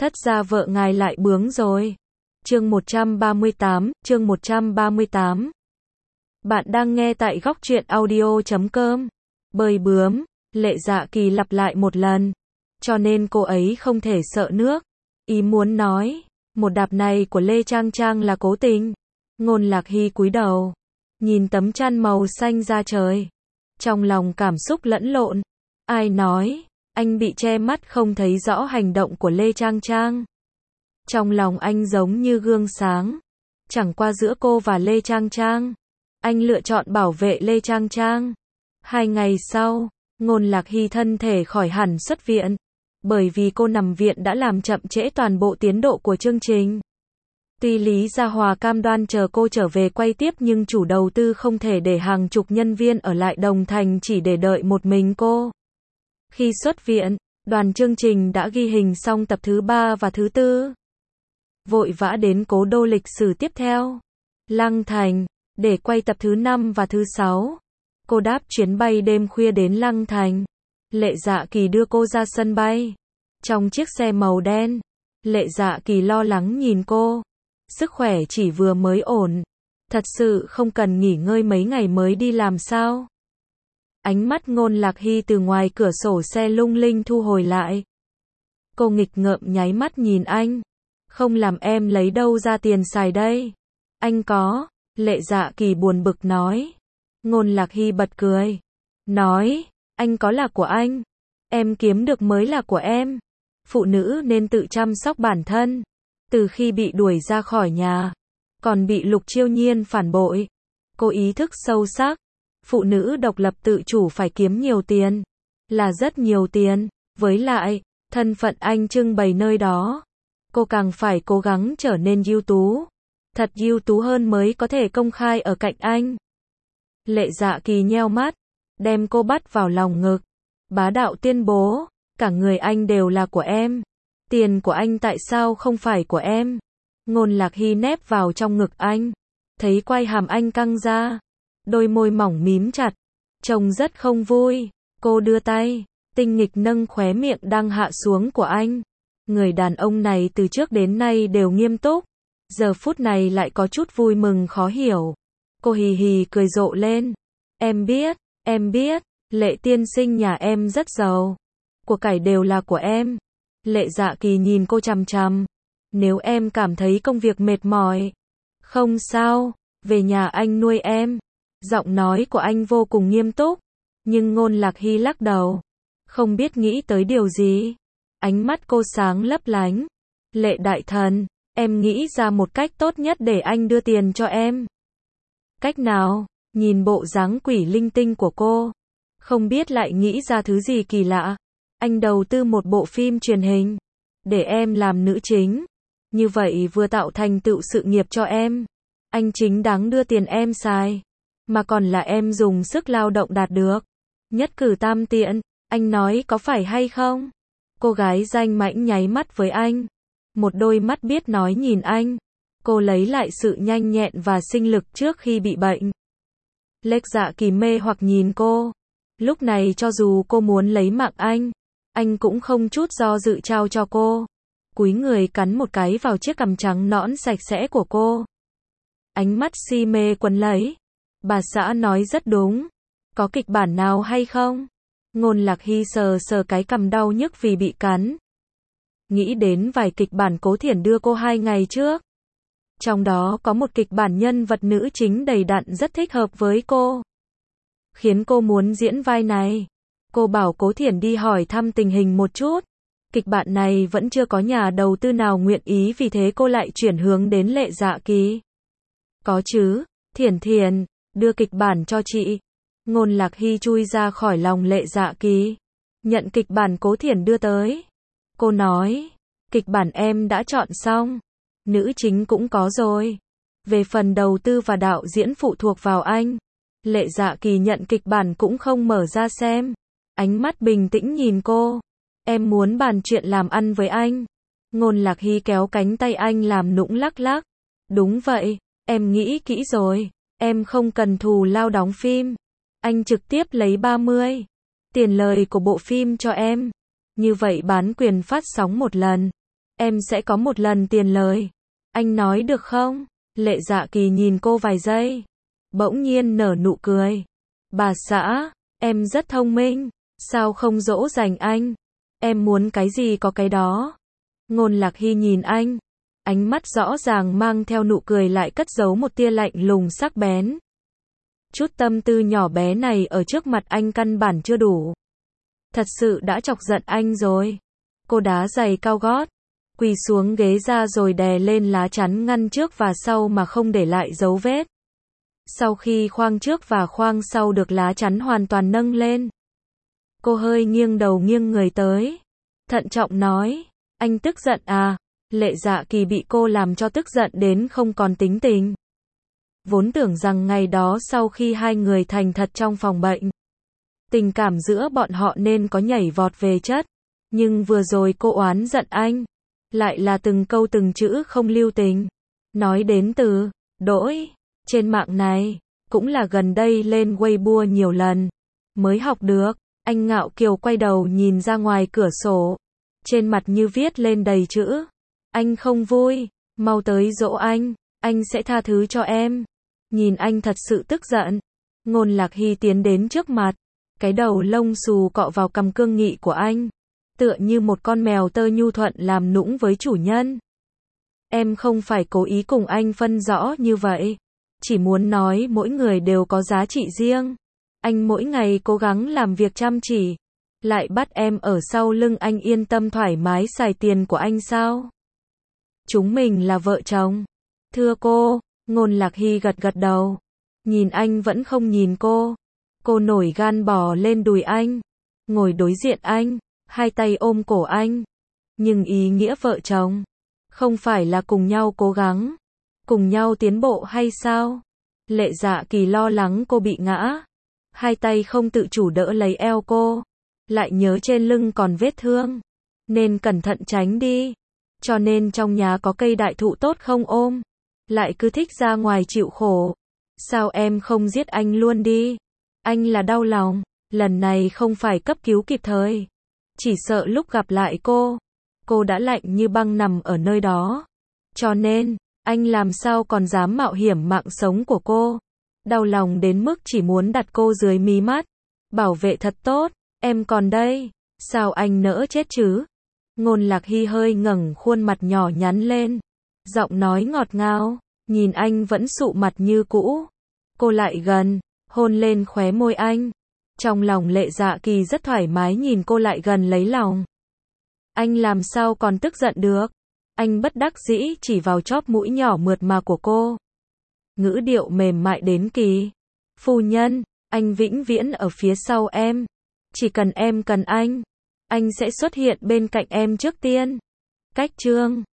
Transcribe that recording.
Thất gia vợ ngài lại bướng rồi. Chương 138. Bạn đang nghe tại góc truyện audio.com. Bơi bướm, Lệ Dạ Kỳ lặp lại một lần. Cho nên cô ấy không thể sợ nước. Ý muốn nói, một đạp này của Lê Trang Trang là cố tình. Ngôn Lạc Hy cúi đầu, nhìn tấm chăn màu xanh da trời. Trong lòng cảm xúc lẫn lộn. Ai nói, anh bị che mắt không thấy rõ hành động của Lê Trang Trang. Trong lòng anh giống như gương sáng. Chẳng qua giữa cô và Lê Trang Trang, anh lựa chọn bảo vệ Lê Trang Trang. 2 ngày sau, Ngôn Lạc Hy thân thể khỏi hẳn xuất viện. Bởi vì cô nằm viện đã làm chậm trễ toàn bộ tiến độ của chương trình. Tuy Lý Gia Hòa cam đoan chờ cô trở về quay tiếp nhưng chủ đầu tư không thể để hàng chục nhân viên ở lại Đồng Thành chỉ để đợi một mình cô. Khi xuất viện, đoàn chương trình đã ghi hình xong tập thứ 3 và thứ 4. Vội vã đến cố đô lịch sử tiếp theo, Lăng Thành, để quay tập thứ 5 và thứ 6. Cô đáp chuyến bay đêm khuya đến Lăng Thành. Lệ Dạ Kỳ đưa cô ra sân bay. Trong chiếc xe màu đen, Lệ Dạ Kỳ lo lắng nhìn cô. Sức khỏe chỉ vừa mới ổn. Thật sự không cần nghỉ ngơi mấy ngày mới đi làm sao? Ánh mắt Ngôn Lạc Hy từ ngoài cửa sổ xe lung linh thu hồi lại. Cô nghịch ngợm nháy mắt nhìn anh. Không làm em lấy đâu ra tiền xài đây? Anh có. Lệ Dạ Kỳ buồn bực nói. Ngôn Lạc Hy bật cười. Nói, anh có là của anh. Em kiếm được mới là của em. Phụ nữ nên tự chăm sóc bản thân. Từ khi bị đuổi ra khỏi nhà, còn bị Lục Chiêu Nhiên phản bội, cô ý thức sâu sắc. Phụ nữ độc lập tự chủ phải kiếm nhiều tiền. Là rất nhiều tiền. Với lại, thân phận anh trưng bày nơi đó. Cô càng phải cố gắng trở nên ưu tú. Thật ưu tú hơn mới có thể công khai ở cạnh anh. Lệ Dạ Kỳ nheo mắt, đem cô bắt vào lòng ngực. Bá đạo tuyên bố, cả người anh đều là của em. Tiền của anh tại sao không phải của em? Ngôn Lạc Hy nép vào trong ngực anh. Thấy quai hàm anh căng ra. Đôi môi mỏng mím chặt. Trông rất không vui. Cô đưa tay, tinh nghịch nâng khóe miệng đang hạ xuống của anh. Người đàn ông này từ trước đến nay đều nghiêm túc. Giờ phút này lại có chút vui mừng khó hiểu. Cô hì hì cười rộ lên. Em biết, Lệ tiên sinh nhà em rất giàu. Của cải đều là của em. Lệ Dạ Kỳ nhìn cô chằm chằm. Nếu em cảm thấy công việc mệt mỏi, không sao, về nhà anh nuôi em. Giọng nói của anh vô cùng nghiêm túc. Nhưng Ngôn Lạc Hy lắc đầu. Không biết nghĩ tới điều gì. Ánh mắt cô sáng lấp lánh. Lệ đại thần, em nghĩ ra một cách tốt nhất để anh đưa tiền cho em. Cách nào? Nhìn bộ dáng quỷ linh tinh của cô, không biết lại nghĩ ra thứ gì kỳ lạ. Anh đầu tư một bộ phim truyền hình, để em làm nữ chính. Như vậy vừa tạo thành tựu sự nghiệp cho em. Anh chính đáng đưa tiền em xài. Mà còn là em dùng sức lao động đạt được. Nhất cử tam tiện, anh nói có phải hay không? Cô gái danh mãnh nháy mắt với anh. Một đôi mắt biết nói nhìn anh. Cô lấy lại sự nhanh nhẹn và sinh lực trước khi bị bệnh. Lệ Dạ Kỳ mê hoặc nhìn cô. Lúc này cho dù cô muốn lấy mạng anh cũng không chút do dự trao cho cô. Cúi người cắn một cái vào chiếc cằm trắng nõn sạch sẽ của cô. Ánh mắt si mê quấn lấy. Bà xã nói rất đúng. Có kịch bản nào hay không? Ngôn Lạc Hy sờ sờ cái cằm đau nhức vì bị cắn. Nghĩ đến vài kịch bản Cố Thiển đưa cô 2 ngày trước. Trong đó có một kịch bản nhân vật nữ chính đầy đặn rất thích hợp với cô. Khiến cô muốn diễn vai này. Cô bảo Cố Thiển đi hỏi thăm tình hình một chút. Kịch bản này vẫn chưa có nhà đầu tư nào nguyện ý, vì thế cô lại chuyển hướng đến Lệ Dạ Kỳ. Có chứ, Thiển, đưa kịch bản cho chị. Ngôn Lạc Hy chui ra khỏi lòng Lệ Dạ Kỳ. Nhận kịch bản Cố Thiển đưa tới. Cô nói, kịch bản em đã chọn xong. Nữ chính cũng có rồi. Về phần đầu tư và đạo diễn phụ thuộc vào anh. Lệ Dạ Kỳ nhận kịch bản cũng không mở ra xem. Ánh mắt bình tĩnh nhìn cô. Em muốn bàn chuyện làm ăn với anh. Ngôn Lạc Hy kéo cánh tay anh làm nũng lắc lắc. Đúng vậy, em nghĩ kỹ rồi. Em không cần thù lao đóng phim. Anh trực tiếp lấy 30 tiền lời của bộ phim cho em. Như vậy bán quyền phát sóng một lần. em sẽ có một lần tiền lời. Anh nói được không? Lệ Dạ Kỳ nhìn cô vài giây, bỗng nhiên nở nụ cười. Bà xã, em rất thông minh, sao không dỗ dành anh? Em muốn cái gì có cái đó. Ngôn Lạc Hy nhìn anh, ánh mắt rõ ràng mang theo nụ cười lại cất giấu một tia lạnh lùng sắc bén. Chút tâm tư nhỏ bé này ở trước mặt anh căn bản chưa đủ. Thật sự đã chọc giận anh rồi. Cô đá giày cao gót, quỳ xuống ghế ra rồi đè lên lá chắn ngăn trước và sau mà không để lại dấu vết. Sau khi khoang trước và khoang sau được lá chắn hoàn toàn nâng lên, cô hơi nghiêng đầu nghiêng người tới, thận trọng nói, anh tức giận à? Lệ Dạ Kỳ bị cô làm cho tức giận đến không còn tính tình. Vốn tưởng rằng ngày đó sau khi hai người thành thật trong phòng bệnh, tình cảm giữa bọn họ nên có nhảy vọt về chất. Nhưng vừa rồi cô oán giận anh, lại là từng câu từng chữ không lưu tình. Nói đến từ đổi trên mạng này, cũng là gần đây lên Weibo nhiều lần mới học được. Anh ngạo kiều quay đầu nhìn ra ngoài cửa sổ, trên mặt như viết lên đầy chữ. Anh không vui, mau tới dỗ anh sẽ tha thứ cho em. Nhìn anh thật sự tức giận, Ngôn Lạc Hy tiến đến trước mặt, cái đầu lông xù cọ vào cằm cương nghị của anh, tựa như một con mèo tơ nhu thuận làm nũng với chủ nhân. Em không phải cố ý cùng anh phân rõ như vậy, chỉ muốn nói mỗi người đều có giá trị riêng. Anh mỗi ngày cố gắng làm việc chăm chỉ, lại bắt em ở sau lưng anh yên tâm thoải mái xài tiền của anh sao? Chúng mình là vợ chồng. Thưa cô. Ngôn Lạc Hy gật gật đầu, nhìn anh vẫn không nhìn cô. Cô nổi gan bò lên đùi anh, ngồi đối diện anh, hai tay ôm cổ anh. Nhưng ý nghĩa vợ chồng, không phải là cùng nhau cố gắng, cùng nhau tiến bộ hay sao? Lệ Dạ Kỳ lo lắng cô bị ngã, hai tay không tự chủ đỡ lấy eo cô, lại nhớ trên lưng còn vết thương, nên cẩn thận tránh đi. Cho nên trong nhà có cây đại thụ tốt không ôm, lại cứ thích ra ngoài chịu khổ. Sao em không giết anh luôn đi? Anh là đau lòng, lần này không phải cấp cứu kịp thời, chỉ sợ lúc gặp lại cô đã lạnh như băng nằm ở nơi đó. Cho nên, anh làm sao còn dám mạo hiểm mạng sống của cô. Đau lòng đến mức chỉ muốn đặt cô dưới mí mắt, bảo vệ thật tốt. Em còn đây, sao anh nỡ chết chứ? Ngôn Lạc Hy hơi ngẩng khuôn mặt nhỏ nhắn lên, giọng nói ngọt ngào, nhìn anh vẫn sụ mặt như cũ. Cô lại gần, hôn lên khóe môi anh. Trong lòng Lệ Dạ Kỳ rất thoải mái nhìn cô lại gần lấy lòng. Anh làm sao còn tức giận được? Anh bất đắc dĩ chỉ vào chóp mũi nhỏ mượt mà của cô. Ngữ điệu mềm mại đến kỳ. Phu nhân, anh vĩnh viễn ở phía sau em. Chỉ cần em cần anh sẽ xuất hiện bên cạnh em trước tiên. Cách chương